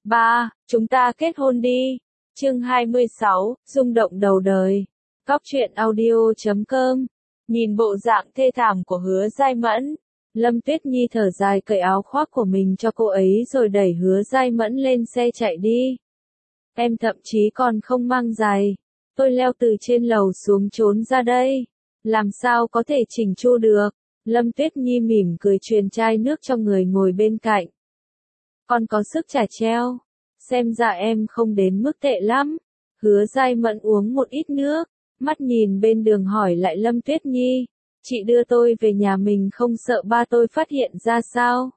Ba, chúng ta kết hôn đi. Chương 26, rung động đầu đời. Cóc truyện audio.com. Nhìn bộ dạng thê thảm của Hứa Giai Mẫn, Lâm Tuyết Nhi thở dài cởi áo khoác của mình cho cô ấy rồi đẩy Hứa Giai Mẫn lên xe chạy đi. Em thậm chí còn không mang giày. Tôi leo từ trên lầu xuống trốn ra đây. Làm sao có thể chỉnh chu được? Lâm Tuyết Nhi mỉm cười truyền chai nước cho người ngồi bên cạnh. Con có sức chả treo. Xem ra em không đến mức tệ lắm. Hứa Giai Mẫn uống một ít nước, mắt nhìn bên đường hỏi lại Lâm Tuyết Nhi. Chị đưa tôi về nhà mình không sợ ba tôi phát hiện ra sao?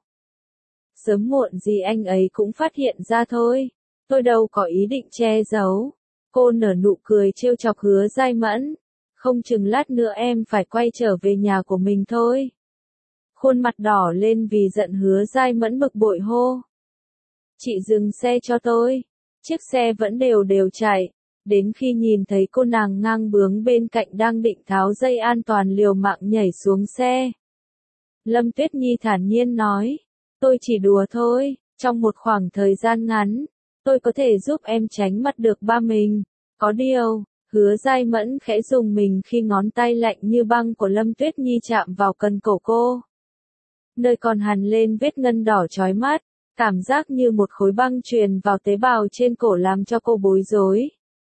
Sớm muộn gì anh ấy cũng phát hiện ra thôi. Tôi đâu có ý định che giấu. Cô nở nụ cười trêu chọc Hứa Giai Mẫn. Không chừng lát nữa em phải quay trở về nhà của mình thôi. Khuôn mặt đỏ lên vì giận Hứa Giai Mẫn bực bội hô. Chị dừng xe cho tôi. Chiếc xe vẫn đều đều chạy. Đến khi nhìn thấy cô nàng ngang bướng bên cạnh đang định tháo dây an toàn liều mạng nhảy xuống xe. Lâm Tuyết Nhi thản nhiên nói. Tôi chỉ đùa thôi, trong một khoảng thời gian ngắn, tôi có thể giúp em tránh mặt được ba mình. Có điều, Hứa Giai Mẫn khẽ rùng mình khi ngón tay lạnh như băng của Lâm Tuyết Nhi chạm vào cần cổ cô. Nơi còn hằn lên vết ngân đỏ chói mắt, cảm giác như một khối băng truyền vào tế bào trên cổ làm cho cô bối rối.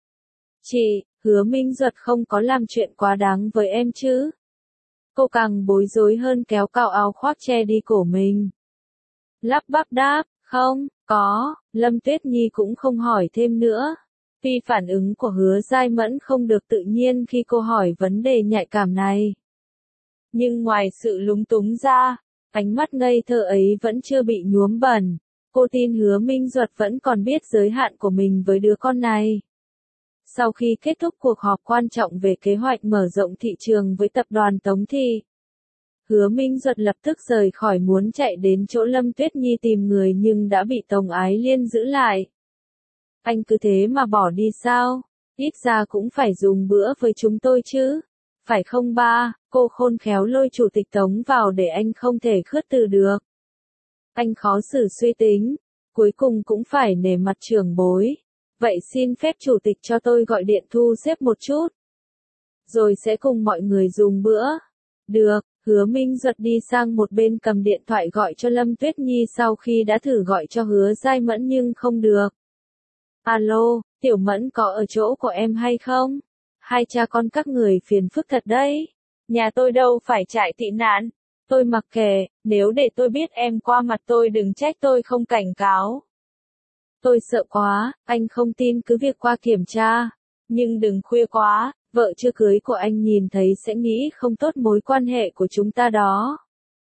Chị, Hứa Minh Duật không có làm chuyện quá đáng với em chứ? Cô càng bối rối hơn kéo cạo áo khoác che đi cổ mình. Lắp bắp đáp, không, có, Lâm Tuyết Nhi cũng không hỏi thêm nữa. Vì phản ứng của Hứa Giai Mẫn không được tự nhiên khi cô hỏi vấn đề nhạy cảm này. Nhưng ngoài sự lúng túng ra, ánh mắt ngây thơ ấy vẫn chưa bị nhuốm bẩn. Cô tin Hứa Minh Duật vẫn còn biết giới hạn của mình với đứa con này. Sau khi kết thúc cuộc họp quan trọng về kế hoạch mở rộng thị trường với tập đoàn Tống Thị, Hứa Minh Duật lập tức rời khỏi muốn chạy đến chỗ Lâm Tuyết Nhi tìm người nhưng đã bị Tống Ái Liên giữ lại. Anh cứ thế mà bỏ đi sao? Ít ra cũng phải dùng bữa với chúng tôi chứ. Phải không ba? Cô khôn khéo lôi chủ tịch Tống vào để anh không thể khước từ được. Anh khó xử suy tính. Cuối cùng cũng phải nể mặt trưởng bối. Vậy xin phép chủ tịch cho tôi gọi điện thu xếp một chút. Rồi sẽ cùng mọi người dùng bữa. Được, Hứa Minh Duật đi sang một bên cầm điện thoại gọi cho Lâm Tuyết Nhi sau khi đã thử gọi cho Hứa Giai Mẫn nhưng không được. Alo, Tiểu Mẫn có ở chỗ của em hay không? Hai cha con các người phiền phức thật đấy. Nhà tôi đâu phải trại tị nạn. Tôi mặc kệ, nếu để tôi biết em qua mặt tôi đừng trách tôi không cảnh cáo. Tôi sợ quá, anh không tin cứ việc qua kiểm tra. Nhưng đừng khuya quá, vợ chưa cưới của anh nhìn thấy sẽ nghĩ không tốt mối quan hệ của chúng ta đó.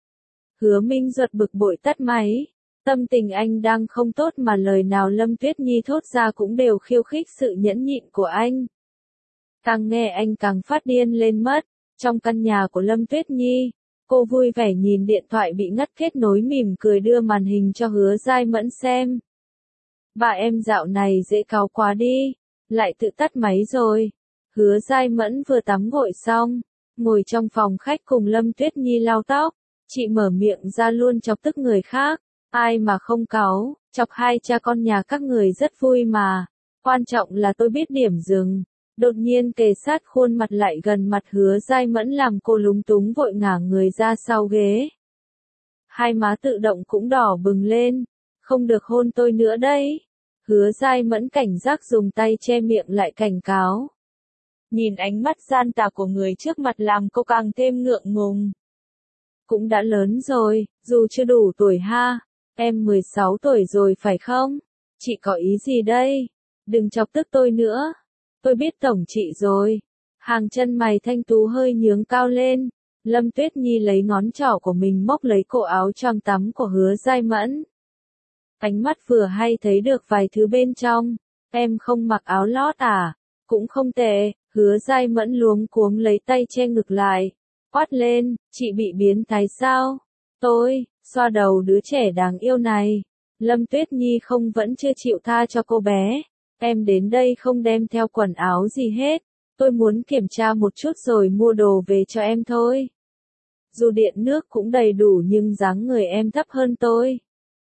Hứa Minh Duật bực bội tắt máy. Tâm tình anh đang không tốt mà lời nào Lâm Tuyết Nhi thốt ra cũng đều khiêu khích sự nhẫn nhịn của anh. Càng nghe anh càng phát điên lên mất. Trong căn nhà của Lâm Tuyết Nhi, cô vui vẻ nhìn điện thoại bị ngắt kết nối mỉm cười đưa màn hình cho Hứa Giai Mẫn xem. Bà em dạo này dễ cáu quá đi, lại tự tắt máy rồi. Hứa Giai Mẫn vừa tắm gội xong, ngồi trong phòng khách cùng Lâm Tuyết Nhi lau tóc, chị mở miệng ra luôn chọc tức người khác, ai mà không cáu, chọc hai cha con nhà các người rất vui mà, quan trọng là tôi biết điểm dừng. Đột nhiên kề sát khuôn mặt lại gần mặt Hứa Giai Mẫn làm cô lúng túng vội ngả người ra sau ghế. Hai má tự động cũng đỏ bừng lên, không được hôn tôi nữa đấy. Hứa Giai Mẫn cảnh giác dùng tay che miệng lại cảnh cáo. Nhìn ánh mắt gian tà của người trước mặt làm cô càng thêm ngượng ngùng. Cũng đã lớn rồi, dù chưa đủ tuổi ha. Em 16 tuổi rồi phải không? Chị có ý gì đây? Đừng chọc tức tôi nữa. Tôi biết tổng chị rồi. Hàng chân mày thanh tú hơi nhướng cao lên. Lâm Tuyết Nhi lấy ngón trỏ của mình móc lấy cổ áo choàng tắm của Hứa Giai Mẫn. Ánh mắt vừa hay thấy được vài thứ bên trong. Em không mặc áo lót à? Cũng không tệ. Hứa Giai Mẫn luống cuống lấy tay che ngực lại. Quát lên, chị bị biến thái sao? Tôi, xoa đầu đứa trẻ đáng yêu này. Lâm Tuyết Nhi không vẫn chưa chịu tha cho cô bé. Em đến đây không đem theo quần áo gì hết. Tôi muốn kiểm tra một chút rồi mua đồ về cho em thôi. Dù điện nước cũng đầy đủ nhưng dáng người em thấp hơn tôi.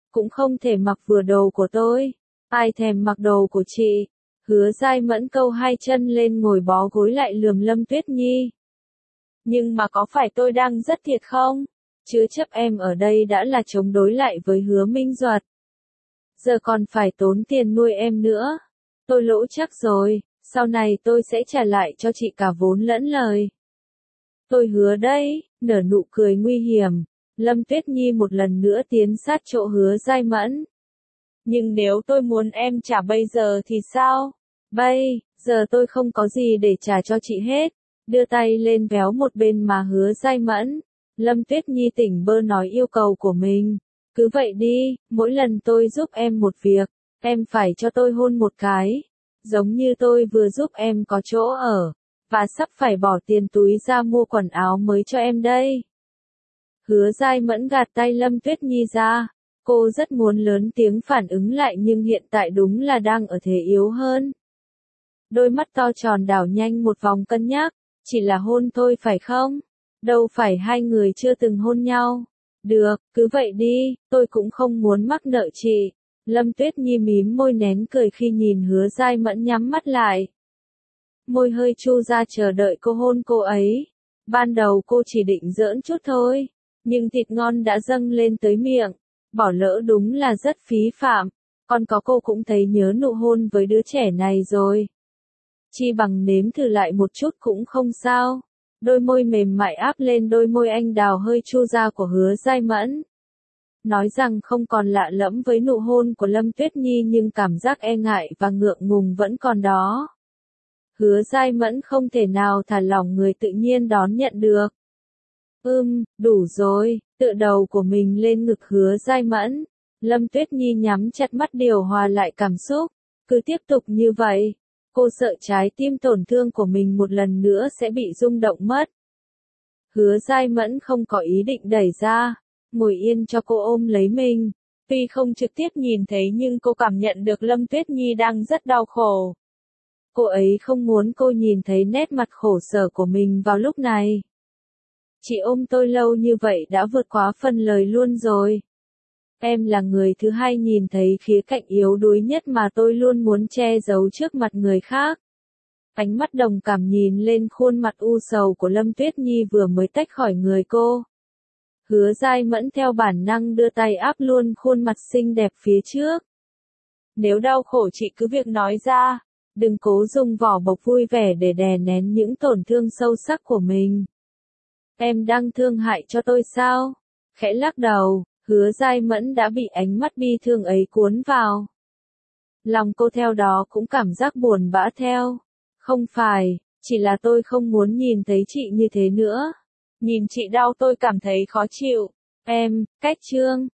cũng không thể mặc vừa đồ của tôi. Ai thèm mặc đồ của chị? Hứa Giai Mẫn câu hai chân lên ngồi bó gối lại lườm Lâm Tuyết Nhi. Nhưng mà có phải tôi đang rất thiệt không? Chứa chấp em ở đây đã là chống đối lại với Hứa Minh Duật. Giờ còn phải tốn tiền nuôi em nữa. Tôi lỗ chắc rồi, sau này tôi sẽ trả lại cho chị cả vốn lẫn lời. Tôi hứa đấy, nở nụ cười nguy hiểm. Lâm Tuyết Nhi một lần nữa tiến sát chỗ Hứa Giai Mẫn. Nhưng nếu tôi muốn em trả bây giờ thì sao? Bây giờ tôi không có gì để trả cho chị hết. Đưa tay lên véo một bên mà Hứa Giai Mẫn. Lâm Tuyết Nhi tỉnh bơ nói yêu cầu của mình. Cứ vậy đi, mỗi lần tôi giúp em một việc, em phải cho tôi hôn một cái. Giống như tôi vừa giúp em có chỗ ở, và sắp phải bỏ tiền túi ra mua quần áo mới cho em đây. Hứa Giai Mẫn gạt tay Lâm Tuyết Nhi ra. Cô rất muốn lớn tiếng phản ứng lại nhưng hiện tại đúng là đang ở thế yếu hơn. Đôi mắt to tròn đảo nhanh một vòng cân nhắc. Chỉ là hôn thôi phải không? Đâu phải hai người chưa từng hôn nhau. Được, cứ vậy đi, tôi cũng không muốn mắc nợ chị. Lâm Tuyết Nhi mím môi nén cười khi nhìn Hứa Giai Mẫn nhắm mắt lại. Môi hơi chu ra chờ đợi cô hôn cô ấy. Ban đầu cô chỉ định giỡn chút thôi, nhưng thịt ngon đã dâng lên tới miệng. Bỏ lỡ đúng là rất phí phạm. Còn có cô cũng thấy nhớ nụ hôn với đứa trẻ này rồi. Chi bằng nếm thử lại một chút cũng không sao. Đôi môi mềm mại áp lên đôi môi anh đào hơi chu ra của Hứa Giai Mẫn. Nói rằng không còn lạ lẫm với nụ hôn của Lâm Tuyết Nhi nhưng cảm giác e ngại và ngượng ngùng vẫn còn đó. Hứa Giai Mẫn không thể nào thả lỏng người tự nhiên đón nhận được. Đủ rồi, tựa đầu của mình lên ngực Hứa Giai Mẫn. Lâm Tuyết Nhi nhắm chặt mắt điều hòa lại cảm xúc. Cứ tiếp tục như vậy. Cô sợ trái tim tổn thương của mình một lần nữa sẽ bị rung động mất. Hứa Giai Mẫn không có ý định đẩy ra, ngồi yên cho cô ôm lấy mình. Tuy không trực tiếp nhìn thấy nhưng cô cảm nhận được Lâm Tuyết Nhi đang rất đau khổ. Cô ấy không muốn cô nhìn thấy nét mặt khổ sở của mình vào lúc này. Chị ôm tôi lâu như vậy đã vượt quá phần lời luôn rồi. Em là người thứ hai nhìn thấy khía cạnh yếu đuối nhất mà tôi luôn muốn che giấu trước mặt người khác. Ánh mắt đồng cảm nhìn lên khuôn mặt u sầu của Lâm Tuyết Nhi vừa mới tách khỏi người cô. Hứa Giai Mẫn theo bản năng đưa tay áp luôn khuôn mặt xinh đẹp phía trước. Nếu đau khổ chị cứ việc nói ra, đừng cố dùng vỏ bọc vui vẻ để đè nén những tổn thương sâu sắc của mình. Em đang thương hại cho tôi sao? Khẽ lắc đầu. Hứa Giai Mẫn đã bị ánh mắt bi thương ấy cuốn vào. Lòng cô theo đó cũng cảm giác buồn bã theo. Không phải, chỉ là tôi không muốn nhìn thấy chị như thế nữa. Nhìn chị đau tôi cảm thấy khó chịu. Em, cách trương.